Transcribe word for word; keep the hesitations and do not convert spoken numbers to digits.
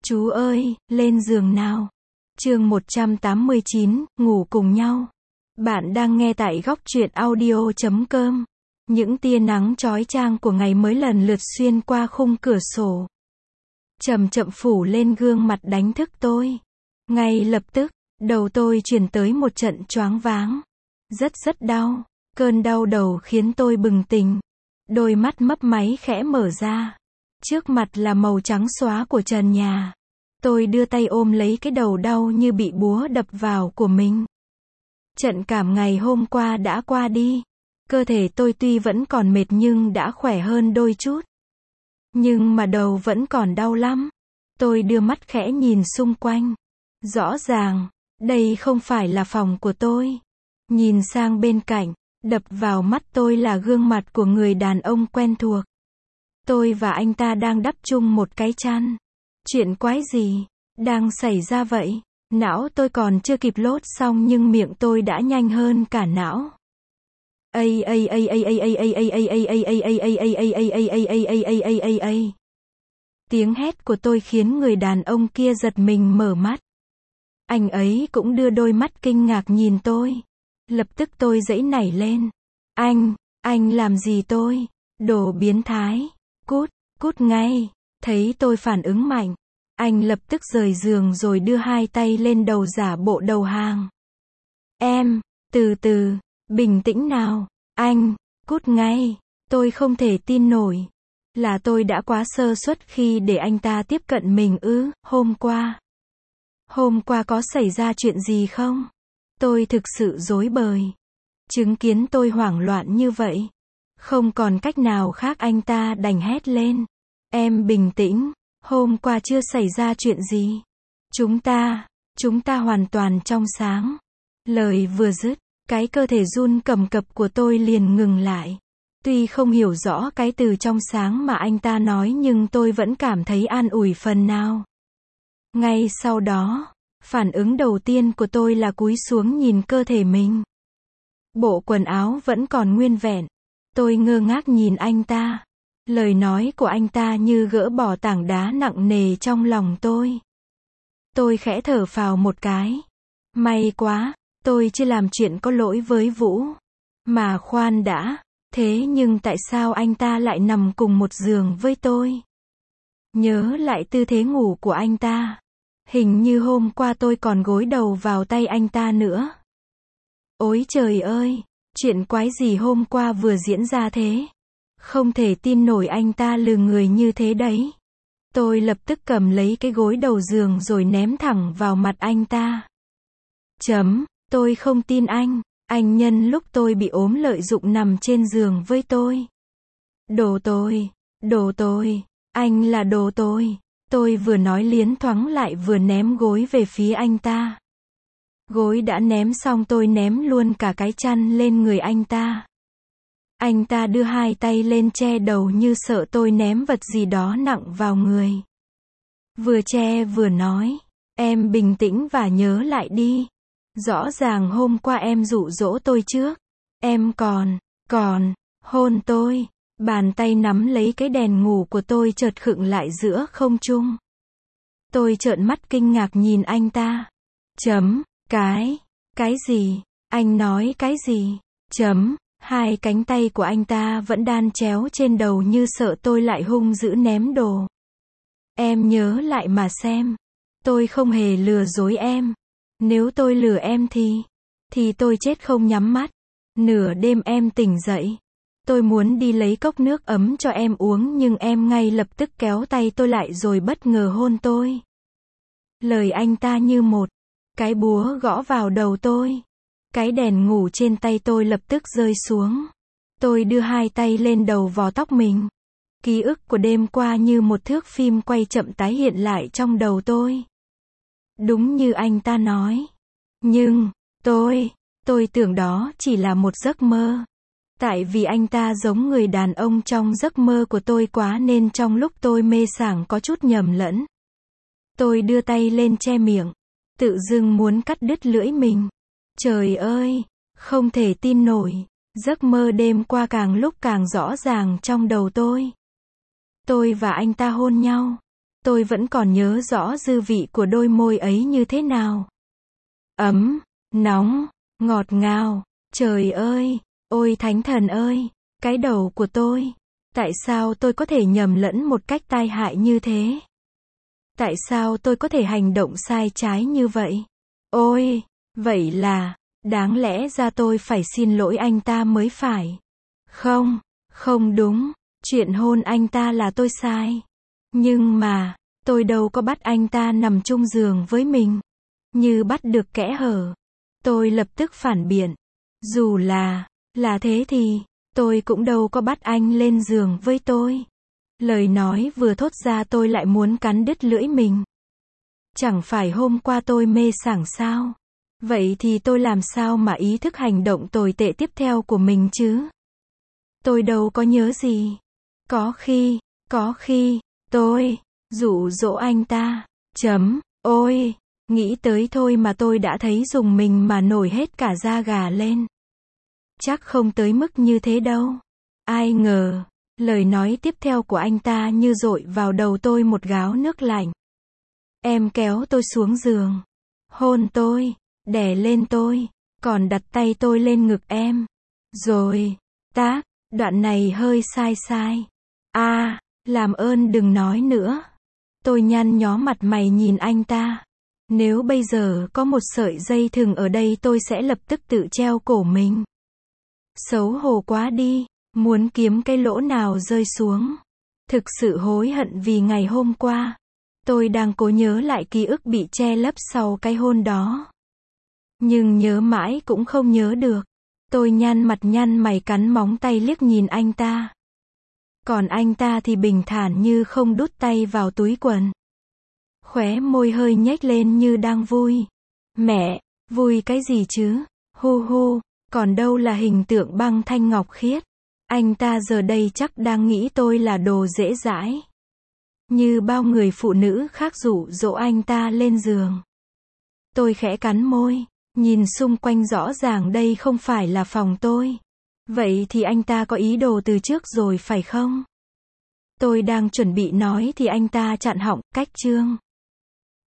Chú ơi, lên giường nào. Chương một trăm tám mươi chín, ngủ cùng nhau. Bạn đang nghe tại góc truyện audio chấm com. Những tia nắng chói chang của ngày mới lần lượt xuyên qua khung cửa sổ, chậm chậm phủ lên gương mặt đánh thức tôi. Ngay lập tức, đầu tôi truyền tới một trận choáng váng. Rất rất đau. Cơn đau đầu khiến tôi bừng tỉnh. Đôi mắt mấp máy khẽ mở ra. Trước mặt là màu trắng xóa của trần nhà. Tôi đưa tay ôm lấy cái đầu đau như bị búa đập vào của mình. Trận cảm ngày hôm qua đã qua đi. Cơ thể tôi tuy vẫn còn mệt nhưng đã khỏe hơn đôi chút. Nhưng mà đầu vẫn còn đau lắm. Tôi đưa mắt khẽ nhìn xung quanh. Rõ ràng, đây không phải là phòng của tôi. Nhìn sang bên cạnh, đập vào mắt tôi là gương mặt của người đàn ông quen thuộc. Tôi và anh ta đang đắp chung một cái chăn. Chuyện quái gì đang xảy ra vậy? Não tôi còn chưa kịp lốt xong nhưng miệng tôi đã nhanh hơn cả não. A a a a a a a a a a a a a a a a a a a. Tiếng hét của tôi khiến người đàn ông kia giật mình mở mắt. Anh ấy cũng đưa đôi mắt kinh ngạc nhìn tôi. Lập tức tôi giãy nảy lên. Anh, anh làm gì tôi? Đồ biến thái. Cút, cút ngay. Thấy tôi phản ứng mạnh, anh lập tức rời giường rồi đưa hai tay lên đầu giả bộ đầu hàng. Em, từ từ, bình tĩnh nào. Anh, cút ngay. Tôi không thể tin nổi. Là tôi đã quá sơ suất khi để anh ta tiếp cận mình ư? Hôm qua. Hôm qua có xảy ra chuyện gì không? Tôi thực sự rối bời. Chứng kiến tôi hoảng loạn như vậy, không còn cách nào khác anh ta đành hét lên. Em bình tĩnh, hôm qua chưa xảy ra chuyện gì. Chúng ta, chúng ta hoàn toàn trong sáng. Lời vừa dứt, cái cơ thể run cầm cập của tôi liền ngừng lại. Tuy không hiểu rõ cái từ trong sáng mà anh ta nói nhưng tôi vẫn cảm thấy an ủi phần nào. Ngay sau đó, phản ứng đầu tiên của tôi là cúi xuống nhìn cơ thể mình. Bộ quần áo vẫn còn nguyên vẹn. Tôi ngơ ngác nhìn anh ta. Lời nói của anh ta như gỡ bỏ tảng đá nặng nề trong lòng tôi. Tôi khẽ thở phào một cái. May quá, tôi chưa làm chuyện có lỗi với Vũ. Mà khoan đã, thế nhưng tại sao anh ta lại nằm cùng một giường với tôi? Nhớ lại tư thế ngủ của anh ta. Hình như hôm qua tôi còn gối đầu vào tay anh ta nữa. Ôi trời ơi, chuyện quái gì hôm qua vừa diễn ra thế? Không thể tin nổi anh ta lừa người như thế đấy. Tôi lập tức cầm lấy cái gối đầu giường rồi ném thẳng vào mặt anh ta. Chấm, tôi không tin anh. Anh nhân lúc tôi bị ốm lợi dụng nằm trên giường với tôi. Đồ tôi, đồ tôi, anh là đồ tôi. Tôi vừa nói liến thoáng lại vừa ném gối về phía anh ta. Gối đã ném xong tôi ném luôn cả cái chăn lên người anh ta. Anh ta đưa hai tay lên che đầu như sợ tôi ném vật gì đó nặng vào người. Vừa che vừa nói, em bình tĩnh và nhớ lại đi. Rõ ràng hôm qua em dụ dỗ tôi trước. Em còn, còn, hôn tôi. Bàn tay nắm lấy cái đèn ngủ của tôi chợt khựng lại giữa không trung. Tôi trợn mắt kinh ngạc nhìn anh ta. Chấm, cái, cái gì? Anh nói cái gì? Chấm, hai cánh tay của anh ta vẫn đan chéo trên đầu như sợ tôi lại hung dữ ném đồ. Em nhớ lại mà xem. Tôi không hề lừa dối em. Nếu tôi lừa em thì, thì tôi chết không nhắm mắt. Nửa đêm em tỉnh dậy. Tôi muốn đi lấy cốc nước ấm cho em uống nhưng em ngay lập tức kéo tay tôi lại rồi bất ngờ hôn tôi. Lời anh ta như một cái búa gõ vào đầu tôi. Cái đèn ngủ trên tay tôi lập tức rơi xuống. Tôi đưa hai tay lên đầu vò tóc mình. Ký ức của đêm qua như một thước phim quay chậm tái hiện lại trong đầu tôi. Đúng như anh ta nói. Nhưng, tôi, tôi tưởng đó chỉ là một giấc mơ. Tại vì anh ta giống người đàn ông trong giấc mơ của tôi quá nên trong lúc tôi mê sảng có chút nhầm lẫn. Tôi đưa tay lên che miệng. Tự dưng muốn cắt đứt lưỡi mình. Trời ơi, không thể tin nổi. Giấc mơ đêm qua càng lúc càng rõ ràng trong đầu tôi. Tôi và anh ta hôn nhau. Tôi vẫn còn nhớ rõ dư vị của đôi môi ấy như thế nào. Ấm, nóng, ngọt ngào. Trời ơi, ôi thánh thần ơi, cái đầu của tôi. Tại sao tôi có thể nhầm lẫn một cách tai hại như thế? Tại sao tôi có thể hành động sai trái như vậy? Ôi, vậy là, đáng lẽ ra tôi phải xin lỗi anh ta mới phải. Không, không đúng, chuyện hôn anh ta là tôi sai. Nhưng mà, tôi đâu có bắt anh ta nằm chung giường với mình. Như bắt được kẽ hở. Tôi lập tức phản biện. Dù là, là thế thì, tôi cũng đâu có bắt anh lên giường với tôi. Lời nói vừa thốt ra tôi lại muốn cắn đứt lưỡi mình. Chẳng phải hôm qua tôi mê sảng sao? Vậy thì tôi làm sao mà ý thức hành động tồi tệ tiếp theo của mình chứ? Tôi đâu có nhớ gì. Có khi, có khi, tôi, dụ dỗ anh ta. Chấm, ôi, nghĩ tới thôi mà tôi đã thấy rùng mình mà nổi hết cả da gà lên. Chắc không tới mức như thế đâu. Ai ngờ, lời nói tiếp theo của anh ta như dội vào đầu tôi một gáo nước lạnh. Em kéo tôi xuống giường. Hôn tôi, đè lên tôi, còn đặt tay tôi lên ngực em. Rồi, tác, đoạn này hơi sai sai. À, làm ơn đừng nói nữa. Tôi nhăn nhó mặt mày nhìn anh ta. Nếu bây giờ có một sợi dây thừng ở đây tôi sẽ lập tức tự treo cổ mình. Xấu hổ quá đi, muốn kiếm cái lỗ nào rơi xuống. Thực sự hối hận vì ngày hôm qua. Tôi đang cố nhớ lại ký ức bị che lấp sau cái hôn đó. Nhưng nhớ mãi cũng không nhớ được. Tôi nhăn mặt nhăn mày cắn móng tay liếc nhìn anh ta. Còn anh ta thì bình thản như không đút tay vào túi quần. Khóe môi hơi nhếch lên như đang vui. Mẹ, vui cái gì chứ? Hu hu, còn đâu là hình tượng băng thanh ngọc khiết. Anh ta giờ đây chắc đang nghĩ tôi là đồ dễ dãi. Như bao người phụ nữ khác dụ dỗ anh ta lên giường. Tôi khẽ cắn môi, nhìn xung quanh rõ ràng đây không phải là phòng tôi. Vậy thì anh ta có ý đồ từ trước rồi phải không? Tôi đang chuẩn bị nói thì anh ta chặn họng, cách chương.